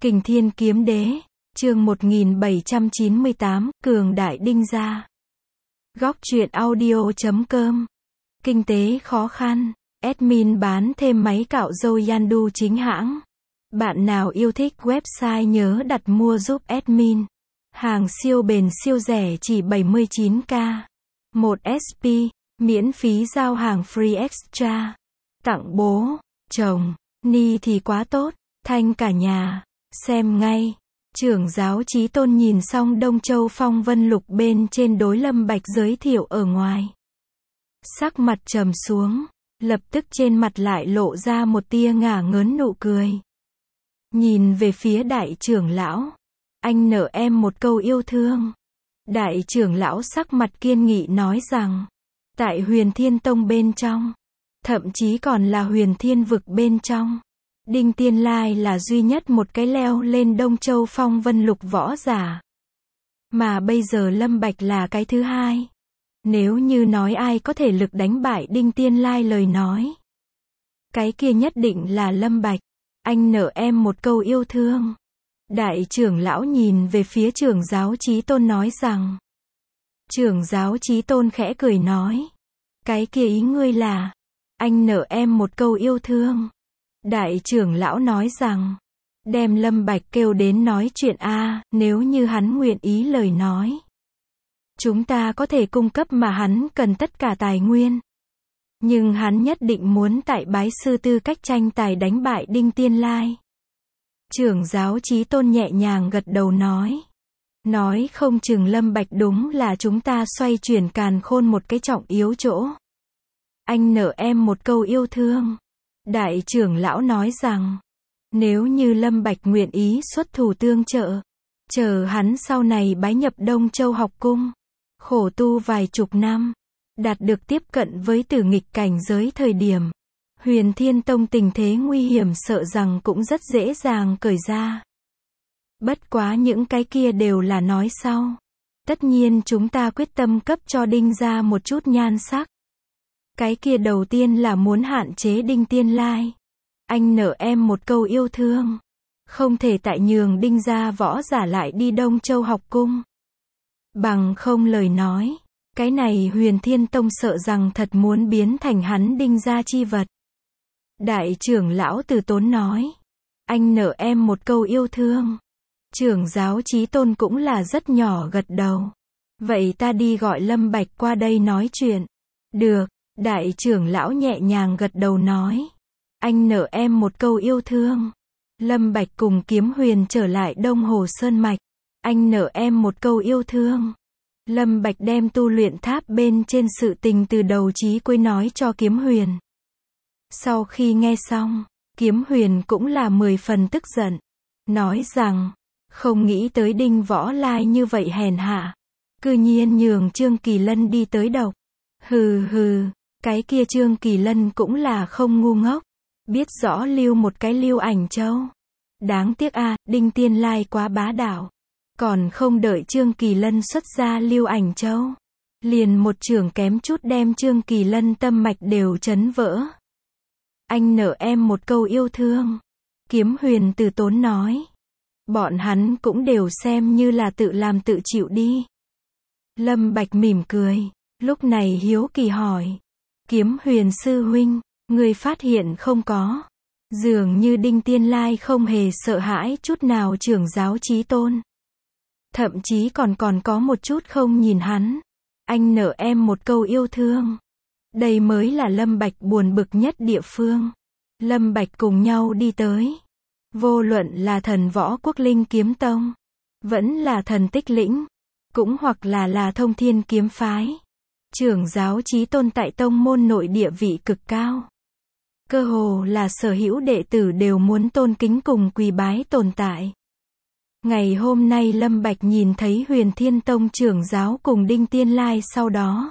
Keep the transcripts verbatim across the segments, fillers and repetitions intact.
Kình Thiên Kiếm Đế, chương một nghìn bảy trăm chín mươi tám, Cường Đại Đinh Gia. Góc truyện audio chấm com. Kinh tế khó khăn, admin bán thêm máy cạo râu Yandu chính hãng. Bạn nào yêu thích website nhớ đặt mua giúp admin. Hàng siêu bền siêu rẻ chỉ bảy mươi chín k. một ét pê, miễn phí giao hàng free extra. Tặng bố, chồng, ni thì quá tốt, thanh cả nhà. Xem ngay. Trưởng giáo Chí Tôn nhìn xong Đông Châu Phong Vân Lục bên trên đối Lâm Bạch giới thiệu ở ngoài. Sắc mặt trầm xuống, lập tức trên mặt lại lộ ra một tia ngả ngớn nụ cười. Nhìn về phía đại trưởng lão, anh nợ em một câu yêu thương. Đại trưởng lão sắc mặt kiên nghị nói rằng, tại Huyền Thiên Tông bên trong, thậm chí còn là Huyền Thiên vực bên trong, Đinh Tiên Lai là duy nhất một cái leo lên Đông Châu Phong Vân Lục võ giả. Mà bây giờ Lâm Bạch là cái thứ hai. Nếu như nói ai có thể lực đánh bại Đinh Tiên Lai lời nói, cái kia nhất định là Lâm Bạch. Anh nợ em một câu yêu thương. Đại trưởng lão nhìn về phía trưởng giáo Chí Tôn nói rằng. Trưởng giáo Chí Tôn khẽ cười nói. Cái kia ý ngươi là, anh nợ em một câu yêu thương. Đại trưởng lão nói rằng, đem Lâm Bạch kêu đến nói chuyện a, nếu như hắn nguyện ý lời nói, chúng ta có thể cung cấp mà hắn cần tất cả tài nguyên. Nhưng hắn nhất định muốn tại bái sư tư cách tranh tài đánh bại Đinh Tiên Lai. Trưởng giáo Chí Tôn nhẹ nhàng gật đầu nói. Nói không chừng Lâm Bạch đúng là chúng ta xoay chuyển càn khôn một cái trọng yếu chỗ. Anh nợ em một câu yêu thương. Đại trưởng lão nói rằng, nếu như Lâm Bạch nguyện ý xuất thủ tương trợ, chờ hắn sau này bái nhập Đông Châu học cung, khổ tu vài chục năm, đạt được tiếp cận với tử nghịch cảnh giới thời điểm, Huyền Thiên Tông tình thế nguy hiểm sợ rằng cũng rất dễ dàng cởi ra. Bất quá những cái kia đều là nói sau. Tất nhiên chúng ta quyết tâm cấp cho Đinh gia một chút nhan sắc. Cái kia đầu tiên là muốn hạn chế Đinh Tiên Lai. Anh nợ em một câu yêu thương. Không thể tại nhường Đinh gia võ giả lại đi Đông Châu học cung. Bằng không lời nói, cái này Huyền Thiên Tông sợ rằng thật muốn biến thành hắn Đinh gia chi vật. Đại trưởng lão Từ Tốn nói. Anh nợ em một câu yêu thương. Trưởng giáo Chí Tôn cũng là rất nhỏ gật đầu. Vậy ta đi gọi Lâm Bạch qua đây nói chuyện. Được. Đại trưởng lão nhẹ nhàng gật đầu nói. Anh nợ em một câu yêu thương. Lâm Bạch cùng Kiếm Huyền trở lại Đông Hồ Sơn Mạch. Anh nợ em một câu yêu thương. Lâm Bạch đem tu luyện tháp bên trên sự tình từ đầu chí cuối nói cho Kiếm Huyền. Sau khi nghe xong, Kiếm Huyền cũng là mười phần tức giận. Nói rằng, không nghĩ tới Đinh Võ Lai như vậy hèn hạ. Cư nhiên nhường Trương Kỳ Lân đi tới độc. Hừ hừ. Cái kia Trương Kỳ Lân cũng là không ngu ngốc, biết rõ lưu một cái Lưu Ảnh Châu. Đáng tiếc a, Đinh Tiên Lai quá bá đạo, còn không đợi Trương Kỳ Lân xuất ra Lưu Ảnh Châu, liền một chưởng kém chút đem Trương Kỳ Lân tâm mạch đều chấn vỡ. Anh nợ em một câu yêu thương. Kiếm Huyền Từ Tốn nói. Bọn hắn cũng đều xem như là tự làm tự chịu đi. Lâm Bạch mỉm cười, lúc này hiếu kỳ hỏi. Kiếm Huyền sư huynh, người phát hiện không có. Dường như Đinh Tiên Lai không hề sợ hãi chút nào trưởng giáo Chí Tôn. Thậm chí còn còn có một chút không nhìn hắn. Anh nợ em một câu yêu thương. Đây mới là Lâm Bạch buồn bực nhất địa phương. Lâm Bạch cùng nhau đi tới. Vô luận là thần võ quốc linh kiếm tông, vẫn là thần tích lĩnh, cũng hoặc là là thông thiên kiếm phái. Trưởng giáo Chí Tôn tại tông môn nội địa vị cực cao. Cơ hồ là sở hữu đệ tử đều muốn tôn kính cùng quỳ bái tồn tại. Ngày hôm nay Lâm Bạch nhìn thấy Huyền Thiên Tông trưởng giáo cùng Đinh Tiên Lai sau đó.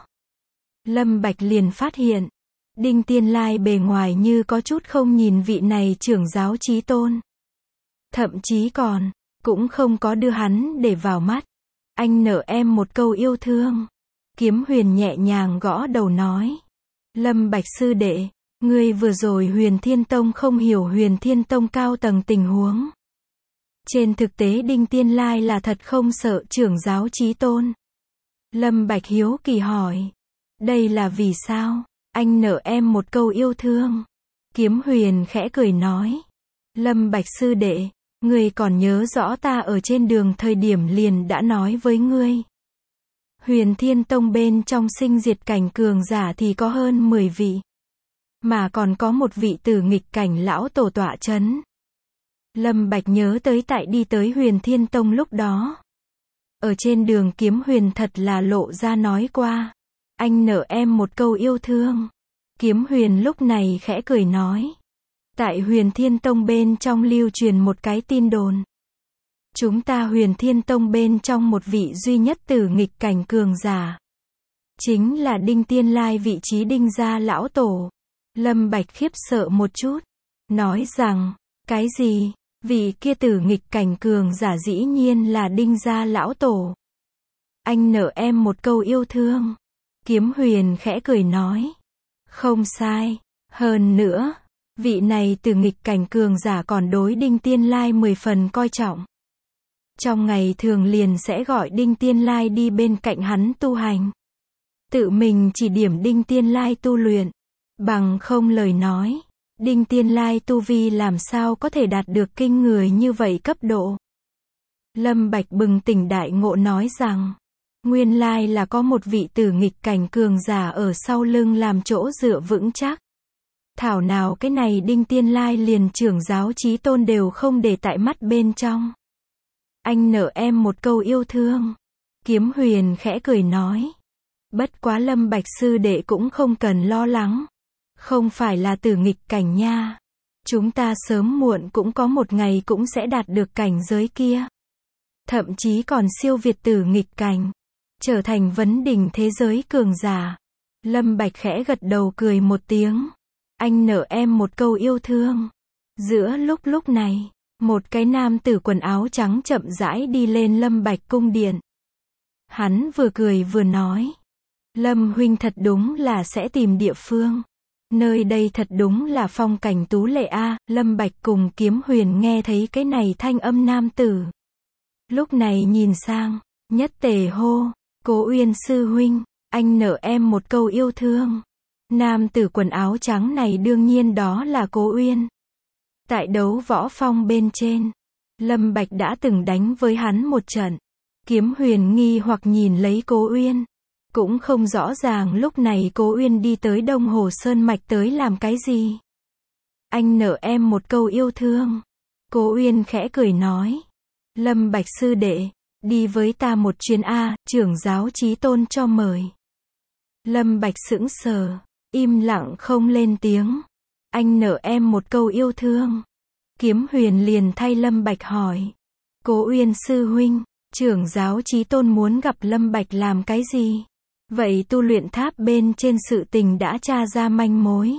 Lâm Bạch liền phát hiện, Đinh Tiên Lai bề ngoài như có chút không nhìn vị này trưởng giáo Chí Tôn. Thậm chí còn, cũng không có đưa hắn để vào mắt. Anh nợ em một câu yêu thương. Kiếm Huyền nhẹ nhàng gõ đầu nói. Lâm Bạch sư đệ, ngươi vừa rồi Huyền Thiên Tông không hiểu Huyền Thiên Tông cao tầng tình huống. Trên thực tế Đinh Tiên Lai là thật không sợ trưởng giáo Chí Tôn. Lâm Bạch hiếu kỳ hỏi. Đây là vì sao? Anh nợ em một câu yêu thương. Kiếm Huyền khẽ cười nói. Lâm Bạch sư đệ, ngươi còn nhớ rõ ta ở trên đường thời điểm liền đã nói với ngươi. Huyền Thiên Tông bên trong sinh diệt cảnh cường giả thì có hơn mười vị. Mà còn có một vị tử nghịch cảnh lão tổ tọa chấn. Lâm Bạch nhớ tới tại đi tới Huyền Thiên Tông lúc đó. Ở trên đường Kiếm Huyền thật là lộ ra nói qua. Anh nợ em một câu yêu thương. Kiếm Huyền lúc này khẽ cười nói. Tại Huyền Thiên Tông bên trong lưu truyền một cái tin đồn. Chúng ta Huyền Thiên Tông bên trong một vị duy nhất tử nghịch cảnh cường giả. Chính là Đinh Tiên Lai vị trí Đinh gia lão tổ. Lâm Bạch khiếp sợ một chút. Nói rằng, cái gì? Vị kia tử nghịch cảnh cường giả dĩ nhiên là Đinh gia lão tổ. Anh nợ em một câu yêu thương. Kiếm Huyền khẽ cười nói. Không sai. Hơn nữa, vị này tử nghịch cảnh cường giả còn đối Đinh Tiên Lai mười phần coi trọng. Trong ngày thường liền sẽ gọi Đinh Tiên Lai đi bên cạnh hắn tu hành. Tự mình chỉ điểm Đinh Tiên Lai tu luyện. Bằng không lời nói, Đinh Tiên Lai tu vi làm sao có thể đạt được kinh người như vậy cấp độ. Lâm Bạch bừng tỉnh đại ngộ nói rằng, nguyên lai là có một vị tử nghịch cảnh cường giả ở sau lưng làm chỗ dựa vững chắc. Thảo nào cái này Đinh Tiên Lai liền trưởng giáo Chí Tôn đều không để tại mắt bên trong. Anh nợ em một câu yêu thương. Kiếm Huyền khẽ cười nói. Bất quá Lâm Bạch sư đệ cũng không cần lo lắng. Không phải là tử nghịch cảnh nha. Chúng ta sớm muộn cũng có một ngày cũng sẽ đạt được cảnh giới kia. Thậm chí còn siêu việt tử nghịch cảnh. Trở thành vấn đỉnh thế giới cường giả. Lâm Bạch khẽ gật đầu cười một tiếng. Anh nợ em một câu yêu thương. Giữa lúc lúc này, một cái nam tử quần áo trắng chậm rãi đi lên Lâm Bạch cung điện. Hắn vừa cười vừa nói. Lâm huynh thật đúng là sẽ tìm địa phương. Nơi đây thật đúng là phong cảnh tú lệ a. Lâm Bạch cùng Kiếm Huyền nghe thấy cái này thanh âm nam tử. Lúc này nhìn sang, nhất tề hô. Cố Uyên sư huynh, anh nợ em một câu yêu thương. Nam tử quần áo trắng này đương nhiên đó là Cố Uyên. Tại đấu võ phong bên trên, Lâm Bạch đã từng đánh với hắn một trận. Kiếm Huyền nghi hoặc nhìn lấy Cố Uyên. Cũng không rõ ràng lúc này Cố Uyên đi tới Đông Hồ Sơn Mạch tới làm cái gì. Anh nợ em một câu yêu thương. Cố Uyên khẽ cười nói. Lâm Bạch sư đệ, đi với ta một chuyến a, trưởng giáo Chí Tôn cho mời. Lâm Bạch sững sờ, im lặng không lên tiếng. Anh nợ em một câu yêu thương. Kiếm Huyền liền thay Lâm Bạch hỏi. Cố Uyên sư huynh, trưởng giáo Chí Tôn muốn gặp Lâm Bạch làm cái gì? Vậy tu luyện tháp bên trên sự tình đã tra ra manh mối.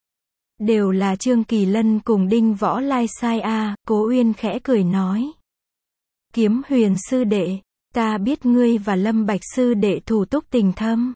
Đều là Trương Kỳ Lân cùng Đinh Võ Lai sai a. Cố Uyên khẽ cười nói. Kiếm Huyền sư đệ, ta biết ngươi và Lâm Bạch sư đệ thủ túc tình thâm.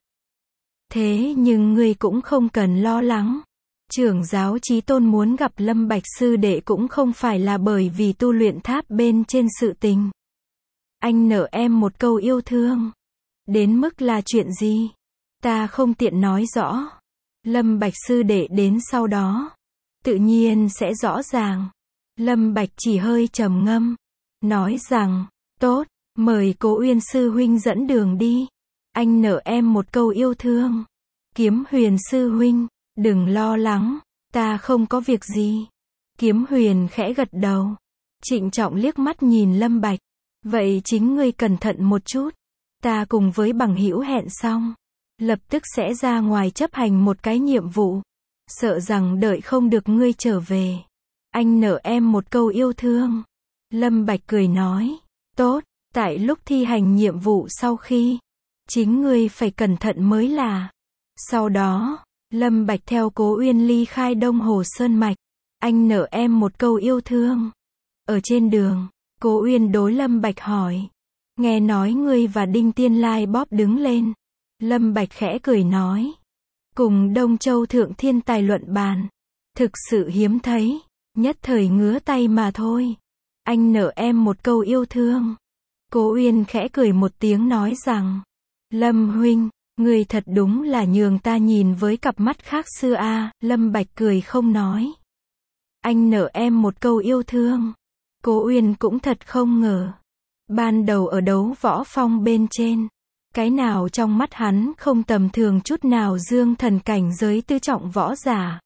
Thế nhưng ngươi cũng không cần lo lắng. Trưởng giáo Chí Tôn muốn gặp Lâm Bạch sư đệ cũng không phải là bởi vì tu luyện tháp bên trên sự tình. Anh nợ em một câu yêu thương. Đến mức là chuyện gì? Ta không tiện nói rõ. Lâm Bạch sư đệ đến sau đó, tự nhiên sẽ rõ ràng. Lâm Bạch chỉ hơi trầm ngâm, nói rằng, tốt, mời Cố Uyên sư huynh dẫn đường đi. Anh nợ em một câu yêu thương. Kiếm Huyền sư huynh, đừng lo lắng, ta không có việc gì. Kiếm Huyền khẽ gật đầu, trịnh trọng liếc mắt nhìn Lâm Bạch. Vậy chính ngươi cẩn thận một chút. Ta cùng với bằng hữu hẹn xong, lập tức sẽ ra ngoài chấp hành một cái nhiệm vụ. Sợ rằng đợi không được ngươi trở về. Anh nợ em một câu yêu thương. Lâm Bạch cười nói. Tốt, tại lúc thi hành nhiệm vụ sau khi, chính ngươi phải cẩn thận mới là. Sau đó, Lâm Bạch theo Cố Uyên ly khai Đông Hồ Sơn Mạch. Anh nợ em một câu yêu thương. Ở trên đường, Cố Uyên đối Lâm Bạch hỏi. Nghe nói ngươi và Đinh Tiên Lai bóp đứng lên. Lâm Bạch khẽ cười nói. Cùng Đông Châu Thượng Thiên Tài luận bàn. Thực sự hiếm thấy. Nhất thời ngứa tay mà thôi. Anh nợ em một câu yêu thương. Cố Uyên khẽ cười một tiếng nói rằng, Lâm huynh, người thật đúng là nhường ta nhìn với cặp mắt khác xưa a. Lâm Bạch cười không nói. Anh nợ em một câu yêu thương. Cố Uyên cũng thật không ngờ. Ban đầu ở đấu võ phong bên trên, cái nào trong mắt hắn không tầm thường chút nào, dương thần cảnh giới tứ trọng võ giả.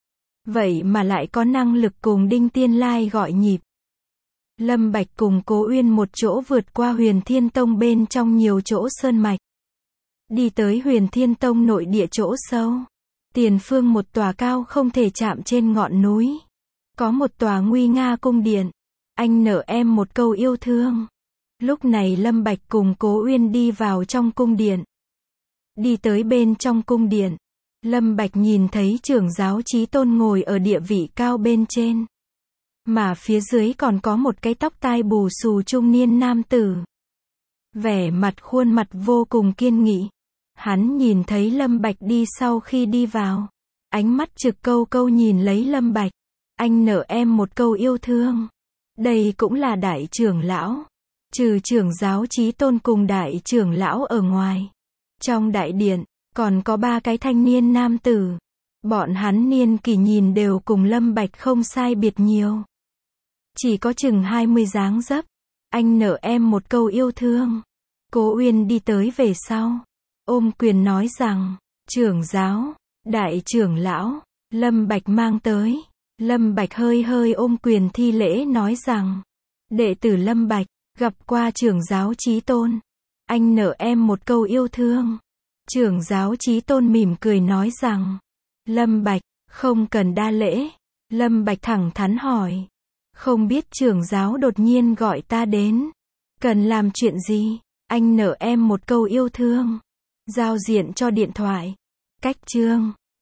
Vậy mà lại có năng lực cùng Đinh Tiên Lai gọi nhịp. Lâm Bạch cùng Cố Uyên một chỗ vượt qua Huyền Thiên Tông bên trong nhiều chỗ sơn mạch. Đi tới Huyền Thiên Tông nội địa chỗ sâu. Tiền phương một tòa cao không thể chạm trên ngọn núi. Có một tòa nguy nga cung điện. Anh nợ em một câu yêu thương. Lúc này Lâm Bạch cùng Cố Uyên đi vào trong cung điện. Đi tới bên trong cung điện. Lâm Bạch nhìn thấy trưởng giáo Chí Tôn ngồi ở địa vị cao bên trên. Mà phía dưới còn có một cái tóc tai bù xù trung niên nam tử. Vẻ mặt khuôn mặt vô cùng kiên nghị. Hắn nhìn thấy Lâm Bạch đi sau khi đi vào. Ánh mắt trực câu câu nhìn lấy Lâm Bạch. Anh nợ em một câu yêu thương. Đây cũng là đại trưởng lão. Trừ trưởng giáo Chí Tôn cùng đại trưởng lão ở ngoài. Trong đại điện, còn có ba cái thanh niên nam tử. Bọn hắn niên kỷ nhìn đều cùng Lâm Bạch không sai biệt nhiều. Chỉ có chừng hai mươi dáng dấp. Anh nợ em một câu yêu thương. Cố Uyên đi tới về sau. Ôm quyền nói rằng, trưởng giáo, đại trưởng lão, Lâm Bạch mang tới. Lâm Bạch hơi hơi ôm quyền thi lễ nói rằng, đệ tử Lâm Bạch, gặp qua trưởng giáo Chí Tôn. Anh nợ em một câu yêu thương. Trưởng giáo Chí Tôn mỉm cười nói rằng, Lâm Bạch, không cần đa lễ. Lâm Bạch thẳng thắn hỏi, không biết trưởng giáo đột nhiên gọi ta đến, cần làm chuyện gì? Anh nợ em một câu yêu thương. Giao diện cho điện thoại. Cách chương